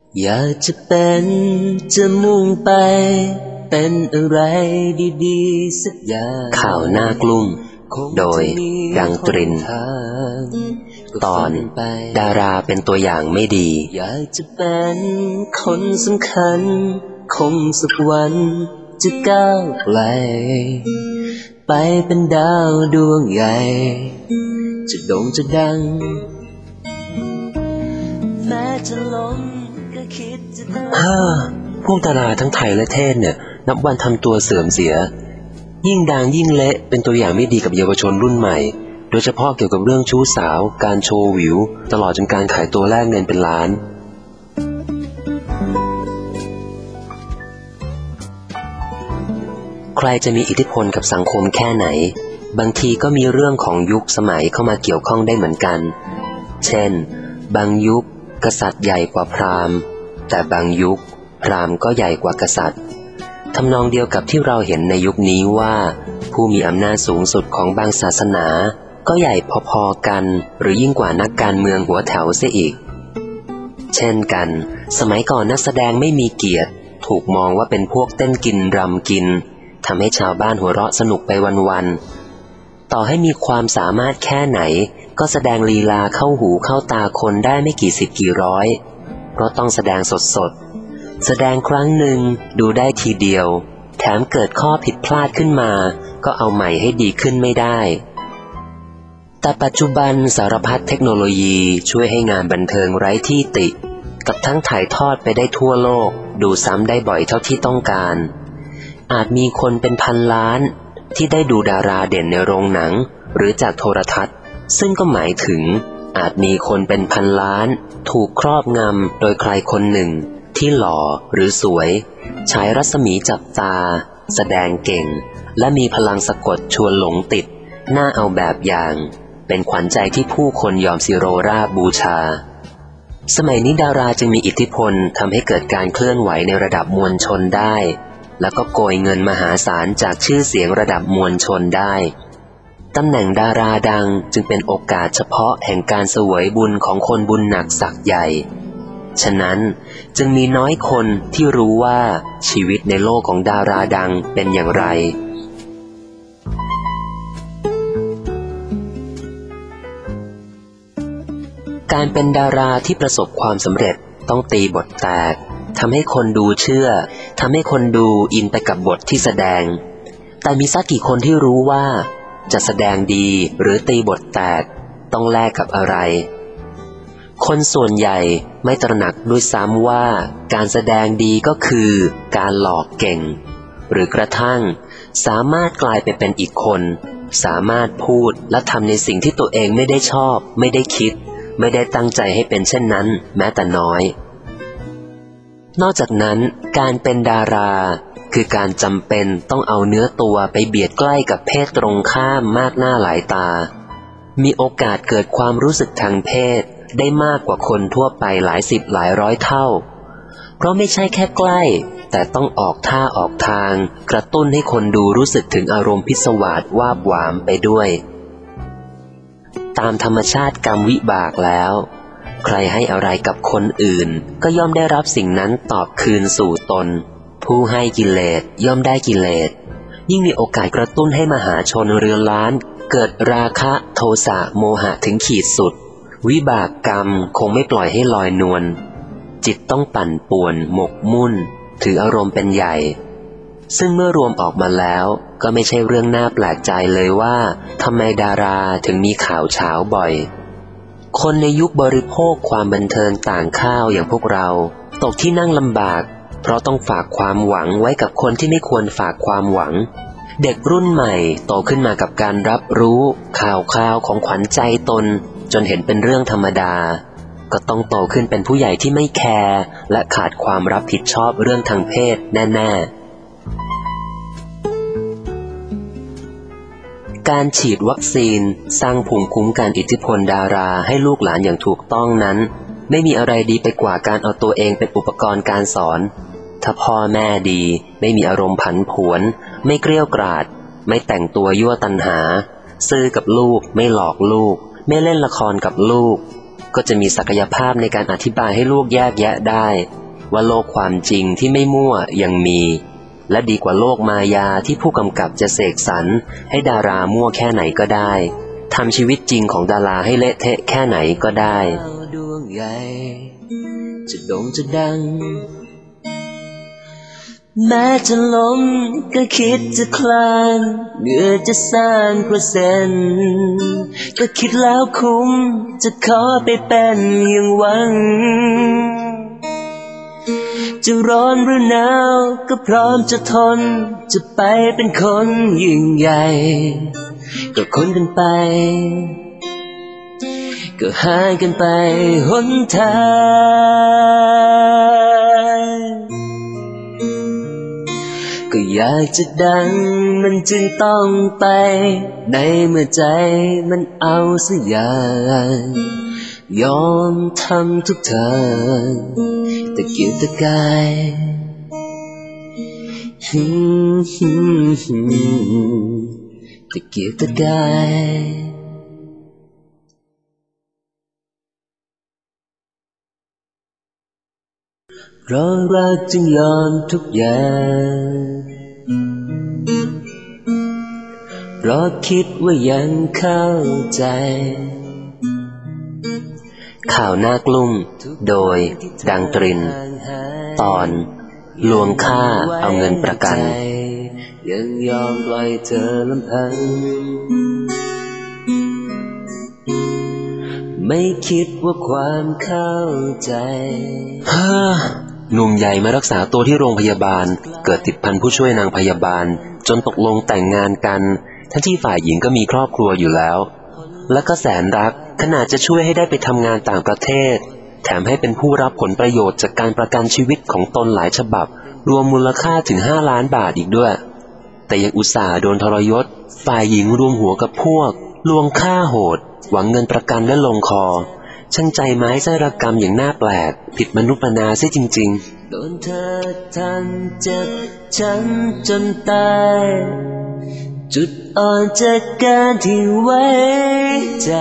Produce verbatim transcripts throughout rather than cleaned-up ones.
อยากจะเป็นจะมุ่งไปเป็นอะไรดีๆสักอย่างข่าวหน้ากลุ่มโดยดังตรินตอนดาราเป็นตัวอย่างไม่ดีอยากจะเป็นคนสำคัญคงสักวันจะก้าวไกลไปเป็นดาวดวงใหญ่จะโด่งจะดังแม้จะล้มก็คิดจะฮ่าพวกดาราทั้งไทยและเทศเนี่ยนับวันทำตัวเสื่อมเสียยิ่งดังยิ่งเละเป็นตัวอย่างไม่ดีกับเยาวชนรุ่นใหม่โดยเฉพาะเกี่ยวกับเรื่องชู้สาวการโชว์วิวตลอดจนการขายตัวแลกเงินเป็นล้านใครจะมีอิทธิพลกับสังคมแค่ไหนบางทีก็มีเรื่องของยุคสมัยเข้ามาเกี่ยวข้องได้เหมือนกันเช่นบางยุคกษัตริย์ใหญ่กว่าพราหมณ์แต่บางยุคพราหมณ์ก็ใหญ่กว่ากษัตริย์ทำนองเดียวกับที่เราเห็นในยุคนี้ว่าผู้มีอำนาจสูงสุดของบางศาสนาก็ใหญ่พอๆกันหรือยิ่งกว่านักการเมืองหัวแถวเสียอีกเช่นกันสมัยก่อนนักแสดงไม่มีเกียรติถูกมองว่าเป็นพวกเต้นกินรำกินทำให้ชาวบ้านหัวเราะสนุกไปวันๆต่อให้มีความสามารถแค่ไหนก็แสดงลีลาเข้าหูเข้าตาคนได้ไม่กี่สิบกี่ร้อยเพราะต้องแสดงสดๆแสดงครั้งหนึ่งดูได้ทีเดียวแถมเกิดข้อผิดพลาดขึ้นมาก็เอาใหม่ให้ดีขึ้นไม่ได้แต่ปัจจุบันสารพัดเทคโนโลยีช่วยให้งานบันเทิงไร้ที่ติกับทั้งถ่ายทอดไปได้ทั่วโลกดูซ้ำได้บ่อยเท่าที่ต้องการอาจมีคนเป็นพันล้านที่ได้ดูดาราเด่นในโรงหนังหรือจากโทรทัศน์ซึ่งก็หมายถึงอาจมีคนเป็นพันล้านถูกครอบงำโดยใครคนหนึ่งที่หล่อหรือสวยฉายรัศมีจับตาแสดงเก่งและมีพลังสะกดชวนหลงติดน่าเอาแบบอย่างเป็นขวัญใจที่ผู้คนยอมสิโรราบบูชาสมัยนี้ดาราจึงมีอิทธิพลทำให้เกิดการเคลื่อนไหวในระดับมวลชนได้แล้วก็โกยเงินมหาศาลจากชื่อเสียงระดับมวลชนได้ตำแหน่งดาราดังจึงเป็นโอกาสเฉพาะแห่งการเสวยบุญของคนบุญหนักศักย์ใหญ่ฉะนั้นจึงมีน้อยคนที่รู้ว่าชีวิตในโลกของดาราดังเป็นอย่างไรการเป็นดาราที่ประสบความสำเร็จต้องตีบทแตกทำให้คนดูเชื่อทำให้คนดูอินไปกับบทที่แสดงแต่มีสักกี่คนที่รู้ว่าจะแสดงดีหรือตีบทแตกต้องแลกกับอะไรคนส่วนใหญ่ไม่ตระหนักด้วยซ้ำว่าการแสดงดีก็คือการหลอกเก่งหรือกระทั่งสามารถกลายไปเป็นอีกคนสามารถพูดและทำในสิ่งที่ตัวเองไม่ได้ชอบไม่ได้คิดไม่ได้ตั้งใจให้เป็นเช่นนั้นแม้แต่น้อยนอกจากนั้นการเป็นดาราคือการจำเป็นต้องเอาเนื้อตัวไปเบียดใกล้กับเพศตรงข้ามมากหน้าหลายตามีโอกาสเกิดความรู้สึกทางเพศได้มากกว่าคนทั่วไปหลายสิบหลายร้อยเท่าเพราะไม่ใช่แค่ใกล้แต่ต้องออกท่าออกทางกระตุ้นให้คนดูรู้สึกถึงอารมณ์พิศวาสวาบหวามไปด้วยตามธรรมชาติกรรมวิบากแล้วใครให้อะไรกับคนอื่นก็ย่อมได้รับสิ่งนั้นตอบคืนสู่ตนผู้ให้กิเลสย่อมได้กิเลสยิ่งมีโอกาสกระตุ้นให้มหาชนเรือนล้านเกิดราคะโทสะโมหะถึงขีดสุดวิบากกรรมคงไม่ปล่อยให้ลอยนวลจิตต้องปั่นป่วนหมกมุ่นถืออารมณ์เป็นใหญ่ซึ่งเมื่อรวมออกมาแล้วก็ไม่ใช่เรื่องน่าแปลกใจเลยว่าทำไมดาราถึงมีข่าวเช้าบ่อยคนในยุคบริโภคความบันเทิงต่างข้าวอย่างพวกเราตกที่นั่งลำบากเพราะต้องฝากความหวังไว้กับคนที่ไม่ควรฝากความหวังเด็กรุ่นใหม่โตขึ้นมากับการรับรู้ข่าวคราวของขวัญใจตนจนเห็นเป็นเรื่องธรรมดาก็ต้องโตขึ้นเป็นผู้ใหญ่ที่ไม่แคร์และขาดความรับผิดชอบเรื่องทางเพศแน่ๆการฉีดวัคซีนสร้างภูมิคุ้มกันอิทธิพลดาราให้ลูกหลานอย่างถูกต้องนั้นไม่มีอะไรดีไปกว่าการเอาตัวเองเป็นอุปกรณ์การสอนถ้าพ่อแม่ดีไม่มีอารมณ์ผันผวนไม่เกรี้ยวกราดไม่แต่งตัวยั่วตัณหาซื่อกับลูกไม่หลอกลูกไม่เล่นละครกับลูกก็จะมีศักยภาพในการอธิบายให้ลูกแยกแยะได้ว่าโลกความจริงที่ไม่มั่วยังมีและดีกว่าโลกมายาที่ผู้กำกับจะเสกสรรให้ดารามั่วแค่ไหนก็ได้ทำชีวิตจริงของดาราให้เละเทะแค่ไหนก็ได้ดวงใหญ่จะโด่งจะดังแม้จะล้มก็คิดจะคลานเหงื่อจะสร้างกระเซ็นก็คิดแล้วคุ้มจะขอไปเป็นอย่างหวังจะร้อนหรือหนาวก็พร้อมจะทนจะไปเป็นคนยิ่งใหญ่ก็คนกันไปก็หากันไปหนทางก็อยากจะดังมันจึงต้องไปในเมื่อใจมันเอาสักอย่างยอมทำทุกทางตะเกียกตะกายตะเกียกตะกายเพราะรักจึงยอมทุกอย่างเพราะคิดว่ายังเข้าใจข่าวหน้ากลุ่มโดยดังตรินตอนลวงฆ่าเอาเงินประกันยังยอมปล่อยเธอลำพังไม่คิดว่าความเข้าใจฮ่าหนุ่มใหญ่มารักษาตัวที่โรงพยาบาลเกิดติดพันผู้ช่วยนางพยาบาลจนตกลงแต่งงานกันทั้งที่ฝ่ายหญิงก็มีครอบครัวอยู่แล้วและก็แสนรักขนาดจะช่วยให้ได้ไปทำงานต่างประเทศแถมให้เป็นผู้รับผลประโยชน์จากการประกันชีวิตของตนหลายฉบับรวมมูลค่าถึงห้าล้านบาทอีกด้วยแต่ยังอุตส่าห์โดนทรยศฝ่ายหญิงรวมหัวกับพวกลวงฆ่าโหดหวังเงินประกันและลงคอช่างใจไม้ใจระกรรมอย่างน่าแปลกผิดมนุษย์นาเสียจริงๆโดนเธอทำเจ็บช้ำจนตายจุดอ่อนจากการที่ไว้ใจ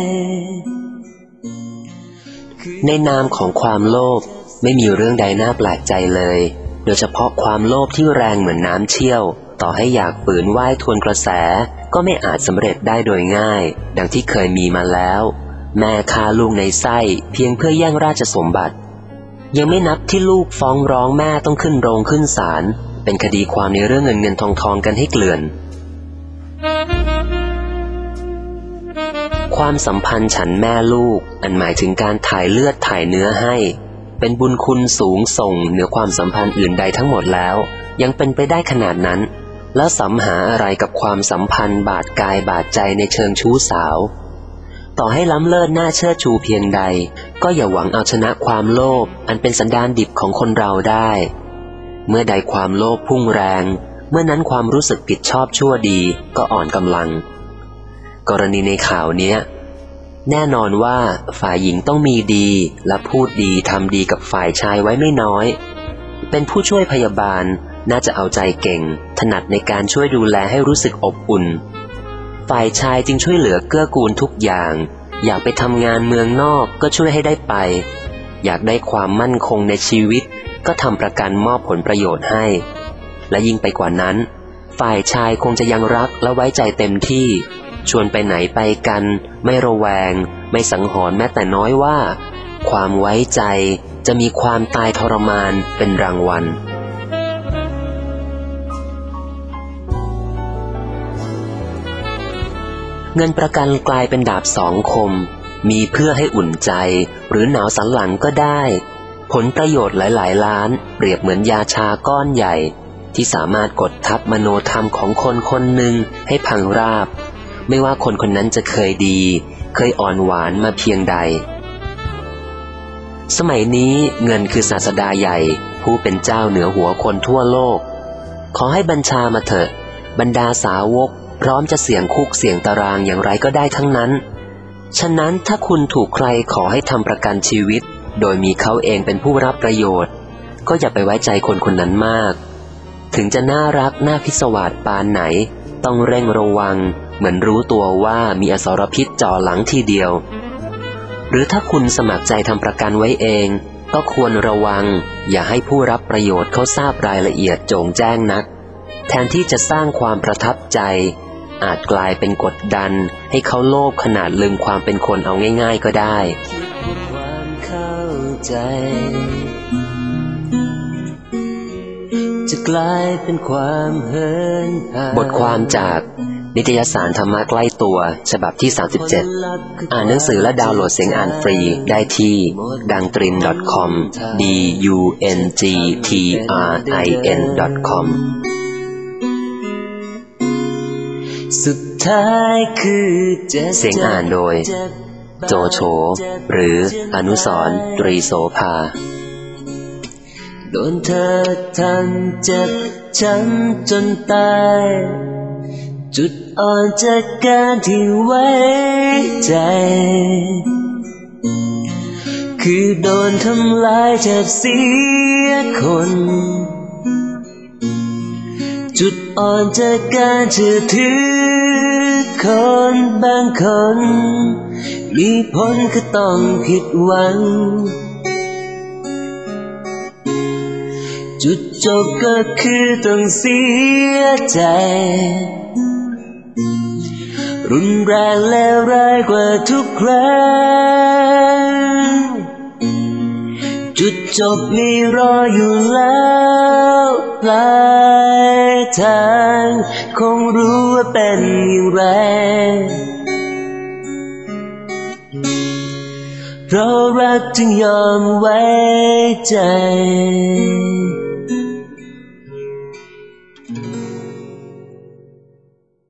ในนามของความโลภไม่มีเรื่องใดน่าแปลกใจเลยโดยเฉพาะความโลภที่แรงเหมือนน้ำเชี่ยวต่อให้อยากฝืนว่ายทวนกระแสก็ไม่อาจสำเร็จได้โดยง่ายดังที่เคยมีมาแล้วแม่ฆ่าลูกในไส้เพียงเพื่อแย่งราชสมบัติยังไม่นับที่ลูกฟ้องร้องแม่ต้องขึ้นโรงขึ้นศาลเป็นคดีความในเรื่องเงินเงินทองทองกันให้เกลื่อนความสัมพันธ์ฉันแม่ลูกอันหมายถึงการถ่ายเลือดถ่ายเนื้อให้เป็นบุญคุณสูงส่งเหนือความสัมพันธ์อื่นใดทั้งหมดแล้วยังเป็นไปได้ขนาดนั้นแล้วสัมหาอะไรกับความสัมพันธ์บาดกายบาดใจในเชิงชู้สาวต่อให้ล้ำเลิศน่าเชิดชูเพียงใดก็อย่าหวังเอาชนะความโลภอันเป็นสันดานดิบของคนเราได้เมื่อใดความโลภพุ่งแรงเมื่อนั้นความรู้สึกผิดชอบชั่วดีก็อ่อนกำลังกรณีในข่าวเนี้ยแน่นอนว่าฝ่ายหญิงต้องมีดีและพูดดีทำดีกับฝ่ายชายไว้ไม่น้อยเป็นผู้ช่วยพยาบาลน่าจะเอาใจเก่งถนัดในการช่วยดูแลให้รู้สึกอบอุ่นฝ่ายชายจึงช่วยเหลือเกื้อกูลทุกอย่างอยากไปทำงานเมืองนอกก็ช่วยให้ได้ไปอยากได้ความมั่นคงในชีวิตก็ทำประกันมอบผลประโยชน์ให้และยิ่งไปกว่านั้นฝ่ายชายคงจะยังรักและไว้ใจเต็มที่ชวนไปไหนไปกันไม่ระแวงไม่สังหรณ์แม้แต่น้อยว่าความไว้ใจจะมีความตายทรมานเป็นรางวัลเงินประกันกลายเป็นดาบสองคมมีเพื่อให้อุ่นใจหรือหนาวสันหลังก็ได้ผลประโยชน์หลายๆล้านเปรียบเหมือนยาชาก้อนใหญ่ที่สามารถกดทับมโนธรรมของคนคนหนึ่งให้พังราบไม่ว่าคนคนนั้นจะเคยดีเคยอ่อนหวานมาเพียงใดสมัยนี้เงินคือศาสดาใหญ่ผู้เป็นเจ้าเหนือหัวคนทั่วโลกขอให้บัญชามาเถอะบรรดาสาวกพร้อมจะเสี่ยงคุกเสี่ยงตารางอย่างไรก็ได้ทั้งนั้นฉะนั้นถ้าคุณถูกใครขอให้ทำประกันชีวิตโดยมีเขาเองเป็นผู้รับประโยชน์ก็อย่าไปไว้ใจคนคนนั้นมากถึงจะน่ารักน่าพิศวาสปานไหนต้องเร่งระวังเหมือนรู้ตัวว่ามีอสรพิษจ่อหลังทีเดียวหรือถ้าคุณสมัครใจทำประกันไว้เองก็ควรระวังอย่าให้ผู้รับประโยชน์เขาทราบรายละเอียดโจ่งแจ้งนักแทนที่จะสร้างความประทับใจอาจกลายเป็นกดดันให้เขาโลภขนาดลืมความเป็นคนเอาง่ายๆก็ได้ความเข้าใจจะกลายเป็นความเหินห่างบทความจากนิตยสารธรรมะใกล้ตัวฉบับที่สามสิบเจ็ดอ่านหนังสือและดาวน์โหลดเสียงอ่านฟรีได้ที่ ดังตริน ดอท คอม d u n g t r i n ดอท คอม สุดท้ายคือเสียงอ่านโดยโจโฉหรืออนุสรณ์ตรีโสภาโดนเธอทำเจ็บช้ำจนตายจุดอ่อนจากการที่ไว้ใจคือโดนทำลายแทบเสียคนจุดอ่อนจากการเชื่อถือคนบางคนมีผลก็ต้องผิดหวังจุดจบก็คือต้องเสียใจรุนแรงและร้ายกว่าทุกครั้งจุดจบมีรออยู่แล้วปลายทางคงรู้ว่าเป็นอย่างไรเพราะรักจึงยอมไว้ใจ